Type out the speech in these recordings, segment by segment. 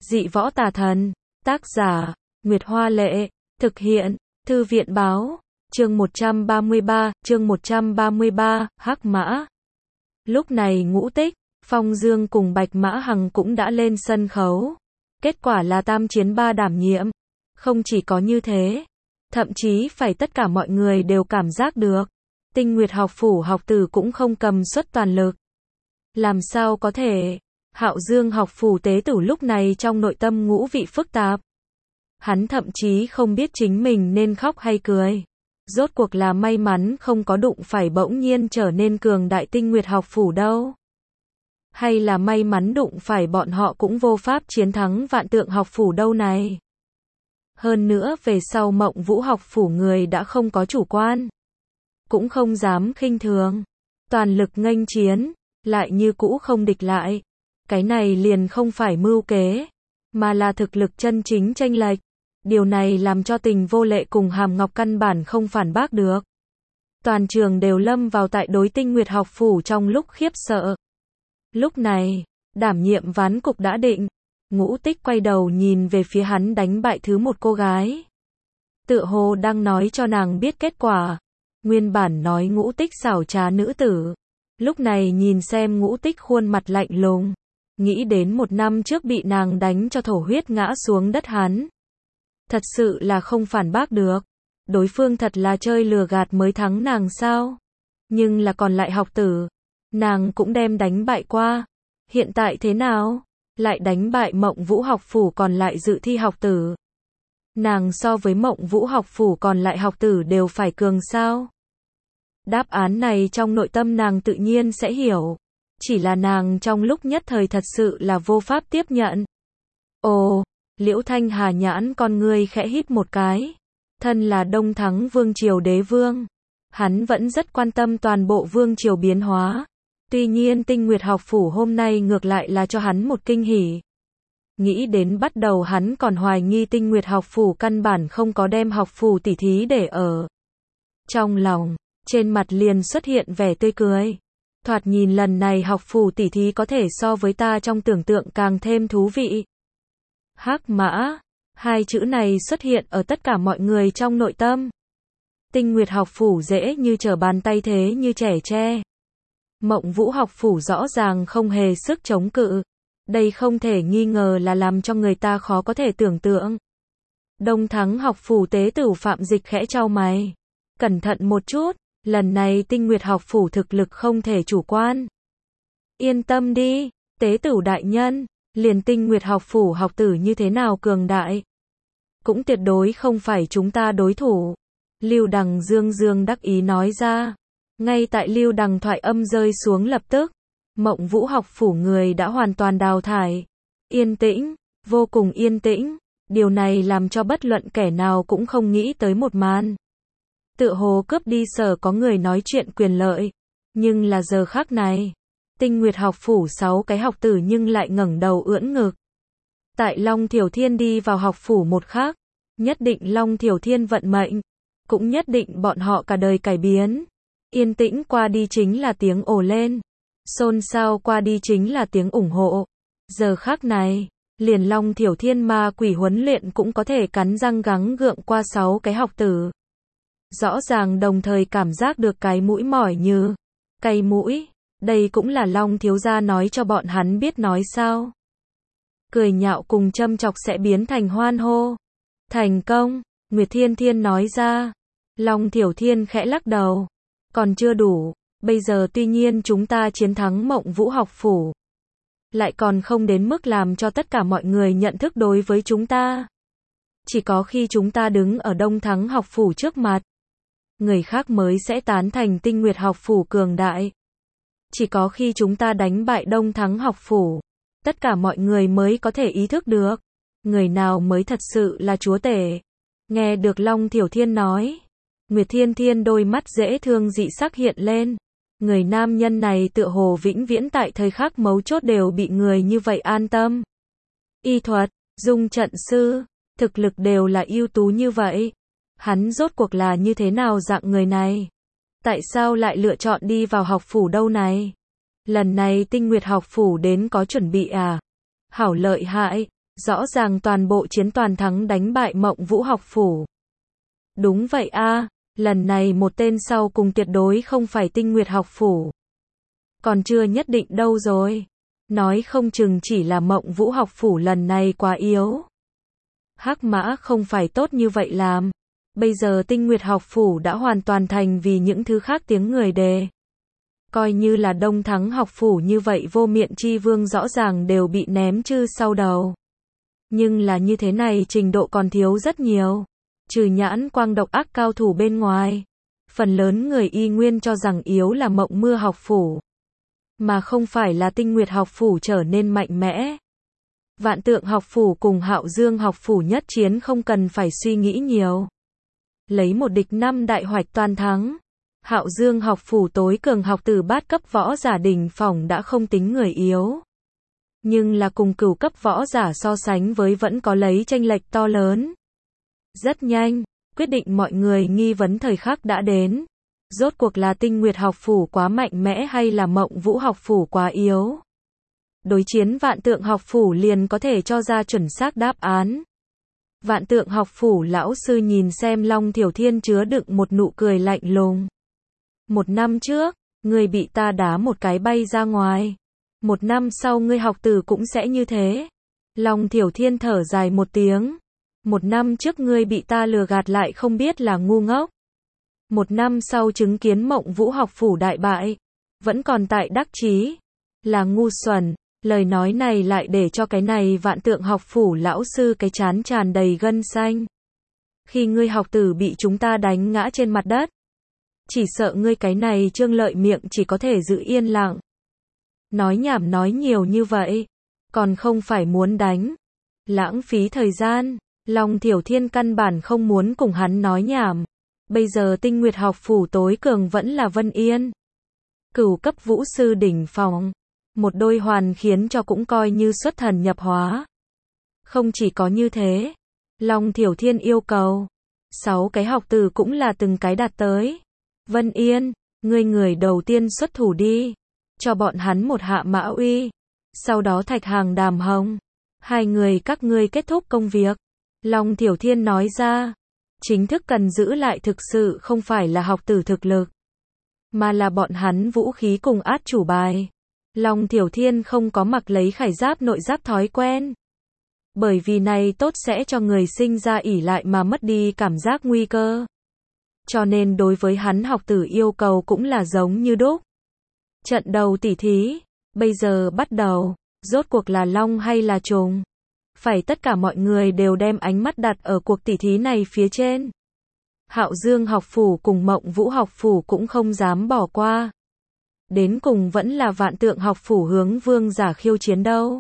Dị võ tà thần. Tác giả, Nguyệt Hoa Lệ. Thực hiện, Thư viện Báo. Chương 133, Hắc Mã. Lúc này Ngũ Tích, Phong Dương cùng Bạch Mã Hằng cũng đã lên sân khấu. Kết quả là 3 chiến 3 đảm nhiệm. Không chỉ có như thế, thậm chí phải tất cả mọi người đều cảm giác được. Tinh Nguyệt học phủ học tử cũng không cầm suất toàn lực. Làm sao có thể? Hạo Dương học phủ tế tử lúc này trong nội tâm ngũ vị phức tạp. Hắn thậm chí không biết chính mình nên khóc hay cười. Rốt cuộc là may mắn không có đụng phải bỗng nhiên trở nên cường đại Tinh Nguyệt học phủ đâu. Hay là may mắn đụng phải bọn họ cũng vô pháp chiến thắng Vạn Tượng học phủ đâu này. Hơn nữa về sau Mộng Vũ học phủ người đã không có chủ quan. Cũng không dám khinh thường. Toàn lực nghênh chiến, lại như cũ không địch lại. Cái này liền không phải mưu kế, mà là thực lực chân chính chênh lệch. Điều này làm cho Tình Vô Lệ cùng Hàm Ngọc căn bản không phản bác được. Toàn trường đều lâm vào tại đối Tinh Nguyệt học phủ trong lúc khiếp sợ. Lúc này, đảm nhiệm ván cục đã định. Ngũ Tích quay đầu nhìn về phía hắn đánh bại thứ một cô gái. Tựa hồ đang nói cho nàng biết kết quả. Nguyên bản nói Ngũ Tích xảo trá nữ tử. Lúc này nhìn xem Ngũ Tích khuôn mặt lạnh lùng. Nghĩ đến 1 năm trước bị nàng đánh cho thổ huyết ngã xuống đất hắn. Thật sự là không phản bác được. Đối phương thật là chơi lừa gạt mới thắng nàng sao? Nhưng là còn lại học tử. Nàng cũng đem đánh bại qua. Hiện tại thế nào? Lại đánh bại Mộng Vũ học phủ còn lại dự thi học tử. Nàng so với Mộng Vũ học phủ còn lại học tử đều phải cường sao? Đáp án này trong nội tâm nàng tự nhiên sẽ hiểu. Chỉ là nàng trong lúc nhất thời thật sự là vô pháp tiếp nhận. Ồ, Liễu Thanh Hà nhãn con ngươi khẽ hít một cái. Thân là Đông Thắng Vương Triều đế vương. Hắn vẫn rất quan tâm toàn bộ Vương Triều biến hóa. Tuy nhiên Tinh Nguyệt học phủ hôm nay ngược lại là cho hắn một kinh hỉ. Nghĩ đến bắt đầu hắn còn hoài nghi Tinh Nguyệt học phủ căn bản không có đem học phủ tỉ thí để ở trong lòng, trên mặt liền xuất hiện vẻ tươi cười. Thoạt nhìn lần này học phủ tỉ thí có thể so với ta trong tưởng tượng càng thêm thú vị. Hắc Mã, 2 chữ này xuất hiện ở tất cả mọi người trong nội tâm. Tinh Nguyệt học phủ dễ như trở bàn tay thế như trẻ tre. Mộng Vũ học phủ rõ ràng không hề sức chống cự. Đây không thể nghi ngờ là làm cho người ta khó có thể tưởng tượng. Đông Thắng học phủ tế tử Phạm Dịch khẽ chau mày. Cẩn thận một chút, lần này Tinh Nguyệt học phủ thực lực không thể chủ quan. Yên tâm đi, tế tử đại nhân, liền Tinh Nguyệt học phủ học tử như thế nào cường đại. Cũng tuyệt đối không phải chúng ta đối thủ. Lưu Đằng dương đắc ý nói ra. Ngay tại Lưu Đằng thoại âm rơi xuống lập tức, Mộng Vũ học phủ người đã hoàn toàn đào thải. Yên tĩnh, vô cùng yên tĩnh, điều này làm cho bất luận kẻ nào cũng không nghĩ tới một màn. Tựa hồ cướp đi sở có người nói chuyện quyền lợi, nhưng là giờ khắc này, Tinh Nguyệt học phủ 6 cái học tử nhưng lại ngẩng đầu ưỡn ngực. Tại Long Thiểu Thiên đi vào học phủ một khắc, nhất định Long Thiểu Thiên vận mệnh, cũng nhất định bọn họ cả đời cải biến. Yên tĩnh qua đi chính là tiếng ồ lên. Xôn xao qua đi chính là tiếng ủng hộ. Giờ khắc này, liền Long Thiểu Thiên ma quỷ huấn luyện cũng có thể cắn răng gắng gượng qua 6 cái học tử. Rõ ràng đồng thời cảm giác được cái mũi mỏi như cay mũi. Đây cũng là Long thiếu gia nói cho bọn hắn biết nói sao. Cười nhạo cùng châm chọc sẽ biến thành hoan hô. Thành công, Nguyệt Thiên Thiên nói ra. Long Thiểu Thiên khẽ lắc đầu. Còn chưa đủ, bây giờ tuy nhiên chúng ta chiến thắng Mộng Vũ học phủ. Lại còn không đến mức làm cho tất cả mọi người nhận thức đối với chúng ta. Chỉ có khi chúng ta đứng ở Đông Thắng học phủ trước mặt, người khác mới sẽ tán thành Tinh Nguyệt học phủ cường đại. Chỉ có khi chúng ta đánh bại Đông Thắng học phủ, tất cả mọi người mới có thể ý thức được, người nào mới thật sự là chúa tể. Nghe được Long Thiểu Thiên nói, Nguyệt Thiên Thiên đôi mắt dễ thương dị sắc hiện lên. Người nam nhân này tựa hồ vĩnh viễn tại thời khắc mấu chốt đều bị người như vậy an tâm. Y thuật, dung trận sư, thực lực đều là ưu tú như vậy. Hắn rốt cuộc là như thế nào dạng người này? Tại sao lại lựa chọn đi vào học phủ đâu này? Lần này Tinh Nguyệt học phủ đến có chuẩn bị à? Hảo lợi hại, Rõ ràng toàn bộ chiến toàn thắng đánh bại Mộng Vũ học phủ. Đúng vậy a, lần này một tên sau cùng tuyệt đối không phải Tinh Nguyệt học phủ. Còn chưa nhất định đâu rồi. Nói không chừng chỉ là Mộng Vũ học phủ lần này quá yếu. Hắc Mã không phải tốt như vậy làm. Bây giờ Tinh Nguyệt học phủ đã hoàn toàn thành vì những thứ khác tiếng người đề. Coi như là Đông Thắng học phủ như vậy Vô Miện Chi Vương rõ ràng đều bị ném chư sau đầu. Nhưng là như thế này trình độ còn thiếu rất nhiều. Trừ Nhãn Quang độc ác cao thủ bên ngoài. Phần lớn người y nguyên cho rằng yếu là Mộng Mưa học phủ. Mà không phải là Tinh Nguyệt học phủ trở nên mạnh mẽ. Vạn Tượng học phủ cùng Hạo Dương học phủ nhất chiến không cần phải suy nghĩ nhiều. Lấy một địch 5 đại hoạch toàn thắng. Hạo Dương học phủ tối cường học tử bát cấp võ giả đỉnh phong đã không tính người yếu. Nhưng là cùng cửu cấp võ giả so sánh với vẫn có lấy chênh lệch to lớn. Rất nhanh, quyết định mọi người nghi vấn thời khắc đã đến. Rốt cuộc là Tinh Nguyệt học phủ quá mạnh mẽ hay là Mộng Vũ học phủ quá yếu? Đối chiến Vạn Tượng học phủ liền có thể cho ra chuẩn xác đáp án. Vạn Tượng học phủ lão sư nhìn xem Long Thiểu Thiên chứa đựng một nụ cười lạnh lùng. 1 năm trước, ngươi bị ta đá một cái bay ra ngoài. 1 năm sau ngươi học tử cũng sẽ như thế. Long Thiểu Thiên thở dài một tiếng. 1 năm trước ngươi bị ta lừa gạt lại không biết là ngu ngốc. 1 năm sau chứng kiến Mộng Vũ học phủ đại bại. Vẫn còn tại đắc chí. Là ngu xuẩn. Lời nói này lại để cho cái này Vạn Tượng học phủ lão sư cái trán tràn đầy gân xanh. Khi ngươi học tử bị chúng ta đánh ngã trên mặt đất. Chỉ sợ ngươi cái này Trương Lợi miệng chỉ có thể giữ yên lặng. Nói nhảm nói nhiều như vậy. Còn không phải muốn đánh. Lãng phí thời gian. Long Thiểu Thiên căn bản không muốn cùng hắn nói nhảm. Bây giờ Tinh Nguyệt học phủ tối cường vẫn là Vân Yên. Cửu cấp vũ sư đỉnh phong. Một đôi hoàn khiến cho cũng coi như xuất thần nhập hóa. Không chỉ có như thế. Long Thiểu Thiên yêu cầu. 6 cái học tử cũng là từng cái đạt tới. Vân Yên, ngươi người đầu tiên xuất thủ đi. Cho bọn hắn một hạ mã uy. Sau đó Thạch Hàng Đàm Hồng. 2 người các ngươi kết thúc công việc. Long Thiểu Thiên nói ra. Chính thức cần giữ lại thực sự không phải là học tử thực lực. Mà là bọn hắn vũ khí cùng át chủ bài. Long Thiểu Thiên không có mặc lấy khải giáp nội giáp thói quen. Bởi vì này tốt sẽ cho người sinh ra ỷ lại mà mất đi cảm giác nguy cơ. Cho nên đối với hắn học tử yêu cầu cũng là giống như đúc. Trận đầu tỉ thí, bây giờ bắt đầu, rốt cuộc là long hay là trùng? Phải tất cả mọi người đều đem ánh mắt đặt ở cuộc tỉ thí này phía trên. Hạo Dương học phủ cùng Mộng Vũ học phủ cũng không dám bỏ qua. Đến cùng vẫn là Vạn Tượng học phủ hướng vương giả khiêu chiến đâu.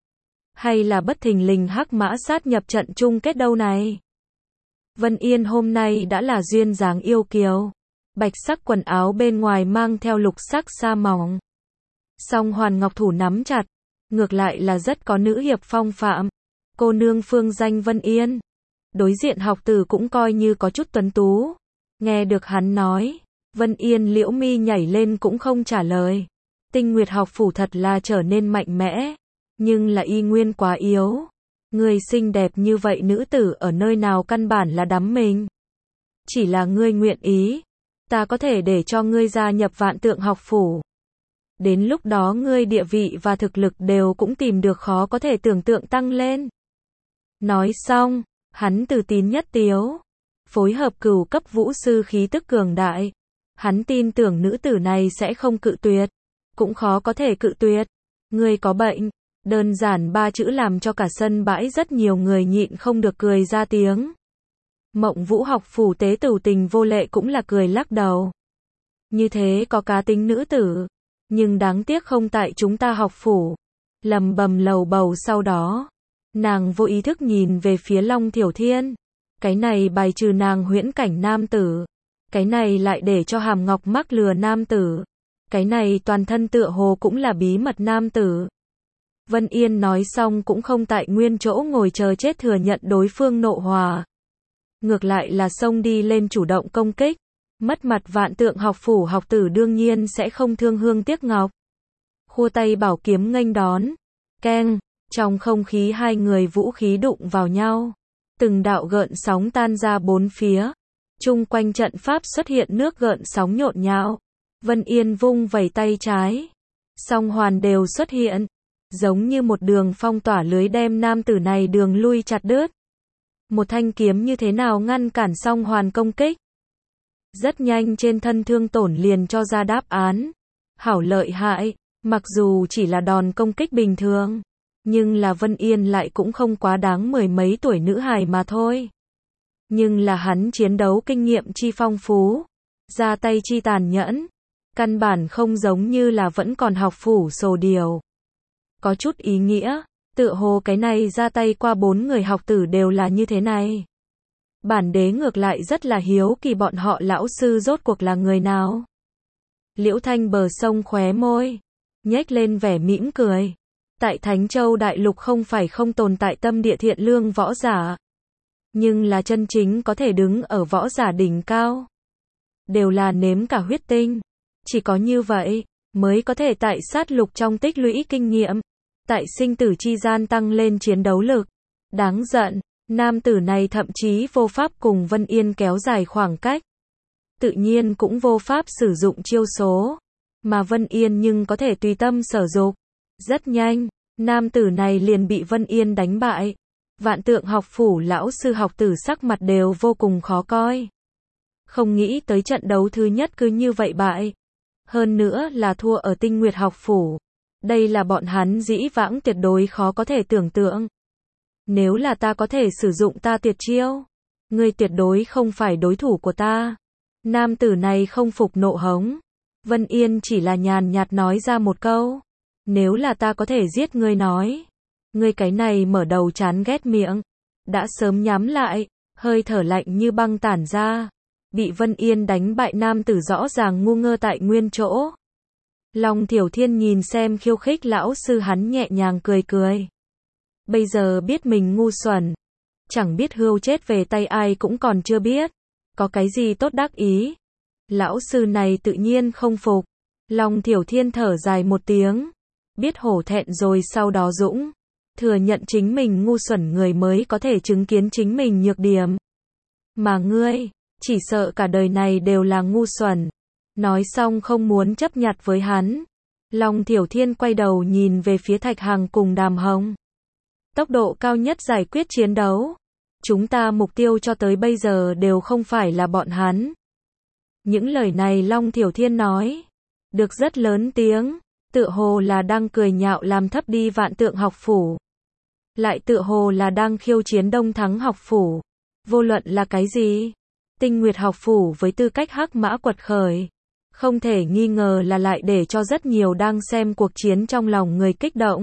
Hay là bất thình lình Hắc Mã sát nhập trận chung kết đâu này. Vân Yên hôm nay đã là duyên dáng yêu kiều. Bạch sắc quần áo bên ngoài mang theo lục sắc sa mỏng. Song hoàn ngọc thủ nắm chặt. Ngược lại là rất có nữ hiệp phong phạm. Cô nương phương danh Vân Yên. Đối diện học tử cũng coi như có chút tuấn tú. Nghe được hắn nói. Vân Yên liễu mi nhảy lên cũng không trả lời. Tinh Nguyệt học phủ thật là trở nên mạnh mẽ. Nhưng là y nguyên quá yếu. Người xinh đẹp như vậy nữ tử ở nơi nào căn bản là đắm mình. Chỉ là ngươi nguyện ý. Ta có thể để cho ngươi gia nhập Vạn Tượng học phủ. Đến lúc đó ngươi địa vị và thực lực đều cũng tìm được khó có thể tưởng tượng tăng lên. Nói xong, hắn từ tín nhất tiếu. Phối hợp cửu cấp vũ sư khí tức cường đại. Hắn tin tưởng nữ tử này sẽ không cự tuyệt. Cũng khó có thể cự tuyệt. Ngươi có bệnh. Đơn giản 3 chữ làm cho cả sân bãi rất nhiều người nhịn không được cười ra tiếng. Mộng Vũ học phủ tế tử Tình Vô Lệ cũng là cười lắc đầu. Như thế có cá tính nữ tử. Nhưng đáng tiếc không tại chúng ta học phủ. Lầm bầm lầu bầu sau đó. Nàng vô ý thức nhìn về phía Long Thiểu Thiên. Cái này bài trừ nàng huyễn cảnh nam tử. Cái này lại để cho Hàm Ngọc mắc lừa nam tử. Cái này toàn thân tựa hồ cũng là bí mật nam tử. Vân Yên nói xong cũng không tại nguyên chỗ ngồi chờ chết thừa nhận đối phương nộ hòa. Ngược lại là xông đi lên chủ động công kích. Mất mặt Vạn Tượng học phủ học tử đương nhiên sẽ không thương hương tiếc ngọc. Khua tay bảo kiếm nghênh đón. Keng, Trong không khí hai người vũ khí đụng vào nhau. Từng đạo gợn sóng tan ra bốn phía. Chung quanh trận pháp xuất hiện nước gợn sóng nhộn nhạo. Vân Yên vung vẩy tay trái. Song hoàn đều xuất hiện. Giống như một đường phong tỏa lưới đem nam tử này đường lui chặt đứt. Một thanh kiếm như thế nào ngăn cản song hoàn công kích. Rất nhanh trên thân Thương Tổn liền cho ra đáp án. Hảo lợi hại, mặc dù chỉ là đòn công kích bình thường. Nhưng là Vân Yên lại cũng không quá đáng mười mấy tuổi nữ hài mà thôi. Nhưng là hắn chiến đấu kinh nghiệm chi phong phú. Ra tay chi tàn nhẫn. Căn bản không giống như là vẫn còn học phủ sổ điều. Có chút ý nghĩa, tựa hồ cái này ra tay qua 4 người học tử đều là như thế này. Bản đế ngược lại rất là hiếu kỳ bọn họ lão sư rốt cuộc là người nào. Liễu Thanh bờ sông khóe môi, nhếch lên vẻ mỉm cười. Tại Thánh Châu Đại Lục không phải không tồn tại tâm địa thiện lương võ giả. Nhưng là chân chính có thể đứng ở võ giả đỉnh cao. Đều là nếm cả huyết tinh. Chỉ có như vậy, mới có thể tại sát lục trong tích lũy kinh nghiệm. Tại sinh tử chi gian tăng lên chiến đấu lực. Đáng giận, nam tử này thậm chí vô pháp cùng Vân Yên kéo dài khoảng cách. Tự nhiên cũng vô pháp sử dụng chiêu số. Mà Vân Yên nhưng có thể tùy tâm sở dục. Rất nhanh, nam tử này liền bị Vân Yên đánh bại. Vạn Tượng học phủ lão sư học tử sắc mặt đều vô cùng khó coi. Không nghĩ tới trận đấu thứ nhất cứ như vậy bại. Hơn nữa là thua ở Tinh Nguyệt học phủ. Đây là bọn hắn dĩ vãng tuyệt đối khó có thể tưởng tượng. Nếu là ta có thể sử dụng ta tuyệt chiêu, ngươi tuyệt đối không phải đối thủ của ta. Nam tử này không phục nộ hống. Vân Yên chỉ là nhàn nhạt nói ra một câu. Nếu là ta có thể giết ngươi nói. Ngươi cái này mở đầu chán ghét miệng. Đã sớm nhắm lại, hơi thở lạnh như băng tản ra. Bị Vân Yên đánh bại nam tử rõ ràng ngu ngơ tại nguyên chỗ. Long Thiểu Thiên nhìn xem khiêu khích lão sư hắn nhẹ nhàng cười cười. Bây giờ biết mình ngu xuẩn. Chẳng biết hươu chết về tay ai cũng còn chưa biết. Có cái gì tốt đắc ý. Lão sư này tự nhiên không phục. Long Thiểu Thiên thở dài một tiếng. Biết hổ thẹn rồi sau đó dũng. Thừa nhận chính mình ngu xuẩn người mới có thể chứng kiến chính mình nhược điểm. Mà ngươi, chỉ sợ cả đời này đều là ngu xuẩn. Nói xong không muốn chấp nhặt với hắn. Long Thiểu Thiên quay đầu nhìn về phía Thạch Hằng cùng Đàm Hồng. Tốc độ cao nhất giải quyết chiến đấu. Chúng ta mục tiêu cho tới bây giờ đều không phải là bọn hắn. Những lời này Long Thiểu Thiên nói. Được rất lớn tiếng. Tựa hồ là đang cười nhạo làm thấp đi Vạn Tượng học phủ. Lại tựa hồ là đang khiêu chiến Đông Thắng học phủ. Vô luận là cái gì? Tinh Nguyệt học phủ với tư cách hắc mã quật khởi. Không thể nghi ngờ là lại để cho rất nhiều đang xem cuộc chiến trong lòng người kích động.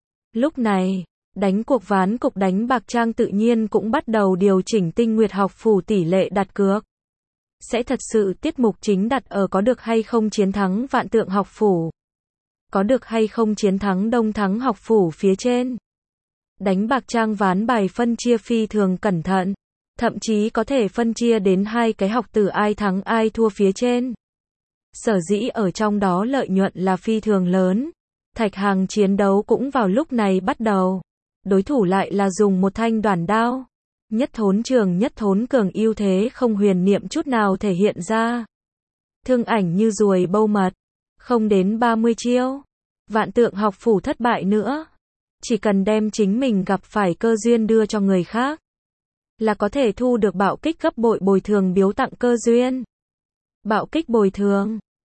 Lúc này, đánh cuộc ván cục đánh bạc trang tự nhiên cũng bắt đầu điều chỉnh Tinh Nguyệt học phủ tỷ lệ đặt cược. Sẽ thật sự tiết mục chính đặt ở có được hay không chiến thắng Vạn Tượng học phủ. Có được hay không chiến thắng Đông Thắng học phủ phía trên. Đánh bạc trang ván bài phân chia phi thường cẩn thận. Thậm chí có thể phân chia đến hai cái học tử ai thắng ai thua phía trên. Sở dĩ ở trong đó lợi nhuận là phi thường lớn. Thạch Hằng chiến đấu cũng vào lúc này bắt đầu. Đối thủ lại là dùng một thanh đoản đao. Nhất thốn trường nhất thốn cường ưu thế không huyền niệm chút nào thể hiện ra. Thương ảnh như ruồi bâu mật. Không đến 30 chiêu. Vạn Tượng học phủ thất bại nữa. Chỉ cần đem chính mình gặp phải cơ duyên đưa cho người khác. Là có thể thu được bạo kích gấp bội bồi thường biếu tặng cơ duyên. Bạo kích bồi thường.